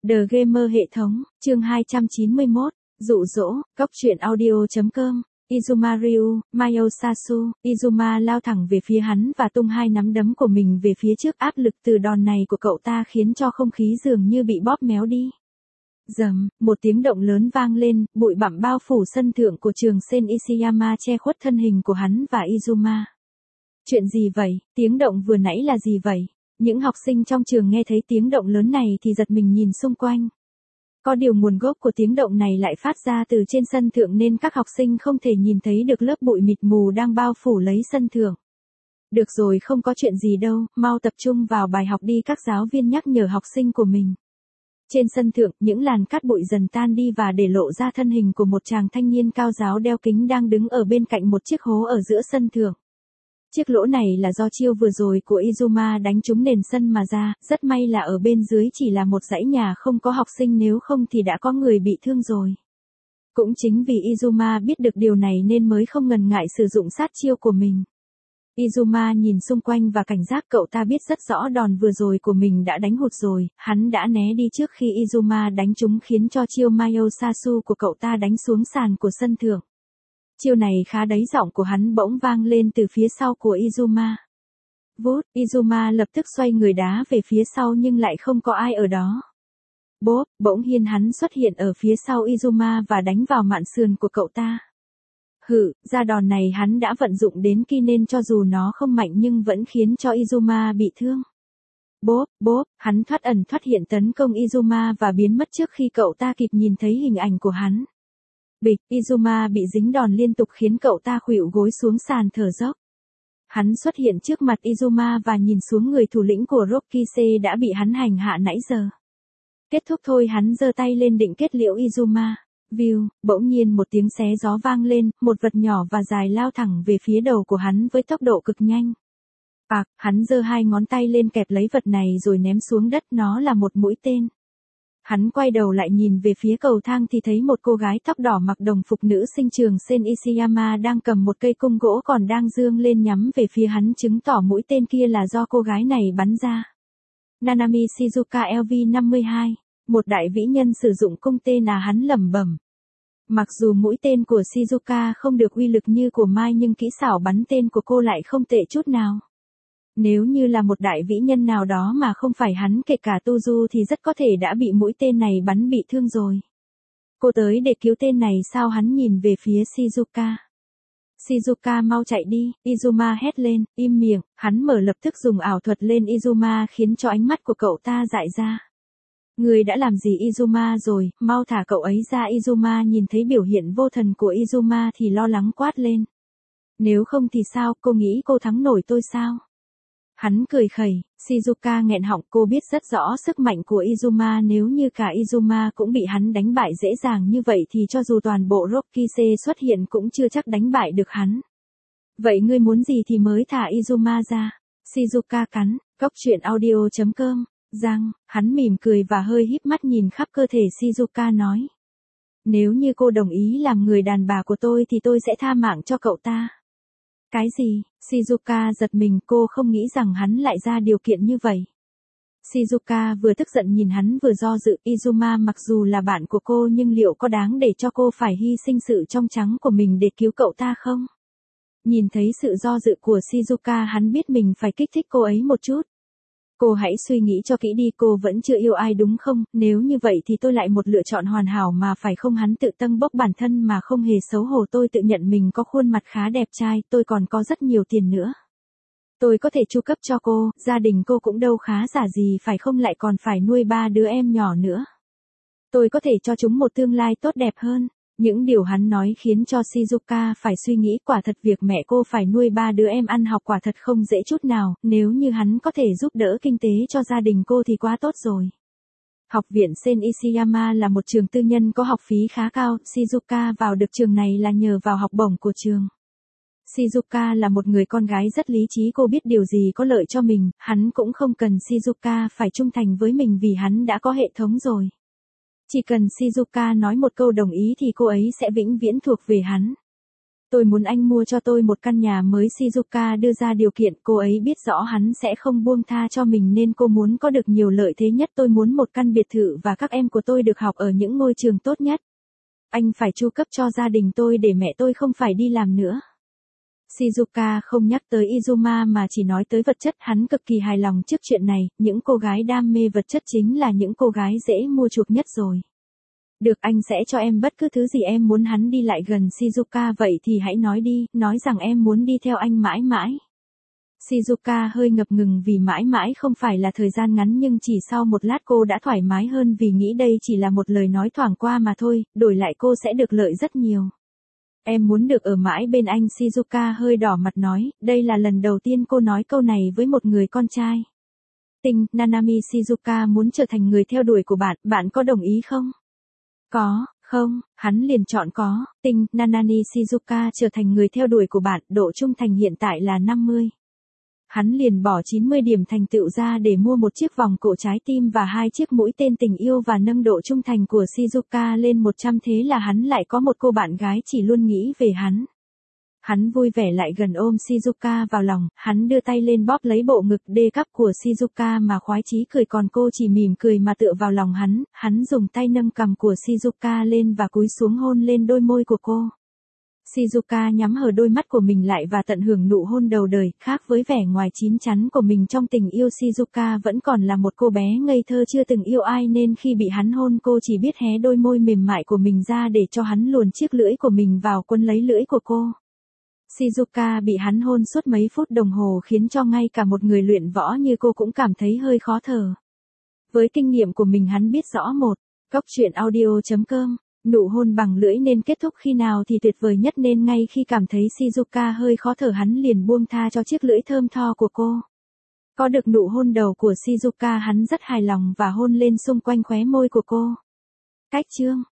The Gamer hệ thống, chương 291, dụ dỗ, cóc truyện audio.com, Izuma Ryu, Mayosasu, Izuma lao thẳng về phía hắn và tung hai nắm đấm của mình về phía trước, áp lực từ đòn này của cậu ta khiến cho không khí dường như bị bóp méo đi. Rầm, một tiếng động lớn vang lên, bụi bặm bao phủ sân thượng của trường Sen Ishiyama che khuất thân hình của hắn và Izuma. Chuyện gì vậy, tiếng động vừa nãy là gì vậy? Những học sinh trong trường nghe thấy tiếng động lớn này thì giật mình nhìn xung quanh. Có điều nguồn gốc của tiếng động này lại phát ra từ trên sân thượng nên các học sinh không thể nhìn thấy được lớp bụi mịt mù đang bao phủ lấy sân thượng. Được rồi, không có chuyện gì đâu, mau tập trung vào bài học đi, các giáo viên nhắc nhở học sinh của mình. Trên sân thượng, những làn cát bụi dần tan đi và để lộ ra thân hình của một chàng thanh niên cao ráo đeo kính đang đứng ở bên cạnh một chiếc hố ở giữa sân thượng. Chiếc lỗ này là do chiêu vừa rồi của Izuma đánh trúng nền sân mà ra, rất may là ở bên dưới chỉ là một dãy nhà không có học sinh, nếu không thì đã có người bị thương rồi. Cũng chính vì Izuma biết được điều này nên mới không ngần ngại sử dụng sát chiêu của mình. Izuma nhìn xung quanh và cảnh giác, cậu ta biết rất rõ đòn vừa rồi của mình đã đánh hụt rồi, hắn đã né đi trước khi Izuma đánh trúng khiến cho chiêu Mayosasu của cậu ta đánh xuống sàn của sân thượng. Chiêu này khá đấy, giọng của hắn bỗng vang lên từ phía sau của Izuma. Vút, Izuma lập tức xoay người đá về phía sau nhưng lại không có ai ở đó. Bốp, bỗng nhiên hắn xuất hiện ở phía sau Izuma và đánh vào mạn sườn của cậu ta. Ra đòn này hắn đã vận dụng đến ki nên cho dù nó không mạnh nhưng vẫn khiến cho Izuma bị thương. Bốp, hắn thoát ẩn thoát hiện tấn công Izuma và biến mất trước khi cậu ta kịp nhìn thấy hình ảnh của hắn. Bịch, Izuma bị dính đòn liên tục khiến cậu ta khuỵu gối xuống sàn thở dốc. Hắn xuất hiện trước mặt Izuma và nhìn xuống người thủ lĩnh của Rokise đã bị hắn hành hạ nãy giờ. Kết thúc thôi, hắn giơ tay lên định kết liễu Izuma. View, bỗng nhiên một tiếng xé gió vang lên, một vật nhỏ và dài lao thẳng về phía đầu của hắn với tốc độ cực nhanh. Hắn giơ hai ngón tay lên kẹp lấy vật này rồi ném xuống đất, nó là một mũi tên. Hắn quay đầu lại nhìn về phía cầu thang thì thấy một cô gái tóc đỏ mặc đồng phục nữ sinh trường Sen Ishiyama đang cầm một cây cung gỗ còn đang giương lên nhắm về phía hắn, chứng tỏ mũi tên kia là do cô gái này bắn ra. Nanami Shizuka LV52, một đại vĩ nhân sử dụng cung tên à, hắn lẩm bẩm. Mặc dù mũi tên của Shizuka không được uy lực như của Mai nhưng kỹ xảo bắn tên của cô lại không tệ chút nào. Nếu như là một đại vĩ nhân nào đó mà không phải hắn, kể cả Tuju thì rất có thể đã bị mũi tên này bắn bị thương rồi. Cô tới để cứu tên này sao? Hắn nhìn về phía Shizuka. Shizuka mau chạy đi, Izuma hét lên, im miệng, hắn lập tức dùng ảo thuật lên Izuma khiến cho ánh mắt của cậu ta dại ra. Người đã làm gì Izuma rồi, mau thả cậu ấy ra. Izuma nhìn thấy biểu hiện vô thần của Izuma thì lo lắng quát lên. Nếu không thì sao, cô nghĩ cô thắng nổi tôi sao? Hắn cười khẩy, Shizuka nghẹn họng, cô biết rất rõ sức mạnh của Izuma, nếu như cả Izuma cũng bị hắn đánh bại dễ dàng như vậy thì cho dù toàn bộ Rokise xuất hiện cũng chưa chắc đánh bại được hắn. Vậy ngươi muốn gì thì mới thả Izuma ra? Shizuka cắn, cóc truyện audio.com, hắn mỉm cười và hơi híp mắt nhìn khắp cơ thể Shizuka nói. Nếu như cô đồng ý làm người đàn bà của tôi thì tôi sẽ tha mạng cho cậu ta. Cái gì? Shizuka giật mình, cô không nghĩ rằng hắn lại ra điều kiện như vậy. Shizuka vừa tức giận nhìn hắn vừa do dự, Izuma mặc dù là bạn của cô nhưng liệu có đáng để cho cô phải hy sinh sự trong trắng của mình để cứu cậu ta không? Nhìn thấy sự do dự của Shizuka, hắn biết mình phải kích thích cô ấy một chút. Cô hãy suy nghĩ cho kỹ đi, cô vẫn chưa yêu ai đúng không? Nếu như vậy thì tôi lại một lựa chọn hoàn hảo mà phải không? Hắn tự tâng bốc bản thân mà không hề xấu hổ. Tôi tự nhận mình có khuôn mặt khá đẹp trai, tôi còn có rất nhiều tiền nữa. Tôi có thể chu cấp cho cô, gia đình cô cũng đâu khá giả gì phải không, lại còn phải nuôi 3 đứa em nhỏ nữa. Tôi có thể cho chúng một tương lai tốt đẹp hơn. Những điều hắn nói khiến cho Shizuka phải suy nghĩ, quả thật việc mẹ cô phải nuôi 3 đứa em ăn học quả thật không dễ chút nào, nếu như hắn có thể giúp đỡ kinh tế cho gia đình cô thì quá tốt rồi. Học viện Sen Ishiyama là một trường tư nhân có học phí khá cao, Shizuka vào được trường này là nhờ vào học bổng của trường. Shizuka là một người con gái rất lý trí, cô biết điều gì có lợi cho mình, hắn cũng không cần Shizuka phải trung thành với mình vì hắn đã có hệ thống rồi. Chỉ cần Shizuka nói một câu đồng ý thì cô ấy sẽ vĩnh viễn thuộc về hắn. Tôi muốn anh mua cho tôi một căn nhà mới. Shizuka đưa ra điều kiện, cô ấy biết rõ hắn sẽ không buông tha cho mình nên cô muốn có được nhiều lợi thế nhất. Tôi muốn một căn biệt thự và các em của tôi được học ở những ngôi trường tốt nhất. Anh phải chu cấp cho gia đình tôi để mẹ tôi không phải đi làm nữa. Shizuka không nhắc tới Izuma mà chỉ nói tới vật chất. Hắn cực kỳ hài lòng trước chuyện này, những cô gái đam mê vật chất chính là những cô gái dễ mua chuộc nhất rồi. Được, anh sẽ cho em bất cứ thứ gì em muốn. Hắn đi lại gần Shizuka, vậy thì hãy nói đi, nói rằng em muốn đi theo anh mãi mãi. Shizuka hơi ngập ngừng vì mãi mãi không phải là thời gian ngắn, nhưng chỉ sau một lát cô đã thoải mái hơn vì nghĩ đây chỉ là một lời nói thoảng qua mà thôi, đổi lại cô sẽ được lợi rất nhiều. Em muốn được ở mãi bên anh. Shizuka hơi đỏ mặt nói, đây là lần đầu tiên cô nói câu này với một người con trai. Tình, Nanami. Shizuka muốn trở thành người theo đuổi của bạn, bạn có đồng ý không? Có, không, hắn liền chọn có. Tình, Nanami. Shizuka trở thành người theo đuổi của bạn, độ trung thành hiện tại là 50. Hắn liền bỏ 90 điểm thành tựu ra để mua một chiếc vòng cổ trái tim và 2 chiếc mũi tên tình yêu và nâng độ trung thành của Shizuka lên 100, thế là hắn lại có một cô bạn gái chỉ luôn nghĩ về hắn. Hắn vui vẻ lại gần ôm Shizuka vào lòng, hắn đưa tay lên bóp lấy bộ ngực đê cắp của Shizuka mà khoái chí cười, còn cô chỉ mỉm cười mà tựa vào lòng hắn dùng tay nâng cằm của Shizuka lên và cúi xuống hôn lên đôi môi của cô. Shizuka nhắm hờ đôi mắt của mình lại và tận hưởng nụ hôn đầu đời, khác với vẻ ngoài chín chắn của mình trong tình yêu. Shizuka vẫn còn là một cô bé ngây thơ chưa từng yêu ai nên khi bị hắn hôn cô chỉ biết hé đôi môi mềm mại của mình ra để cho hắn luồn chiếc lưỡi của mình vào quấn lấy lưỡi của cô. Shizuka bị hắn hôn suốt mấy phút đồng hồ khiến cho ngay cả một người luyện võ như cô cũng cảm thấy hơi khó thở. Với kinh nghiệm của mình hắn biết rõ một, coctruyện.audio.com, nụ hôn bằng lưỡi nên kết thúc khi nào thì tuyệt vời nhất, nên ngay khi cảm thấy Shizuka hơi khó thở hắn liền buông tha cho chiếc lưỡi thơm tho của cô. Có được nụ hôn đầu của Shizuka hắn rất hài lòng và hôn lên xung quanh khóe môi của cô. Cách chương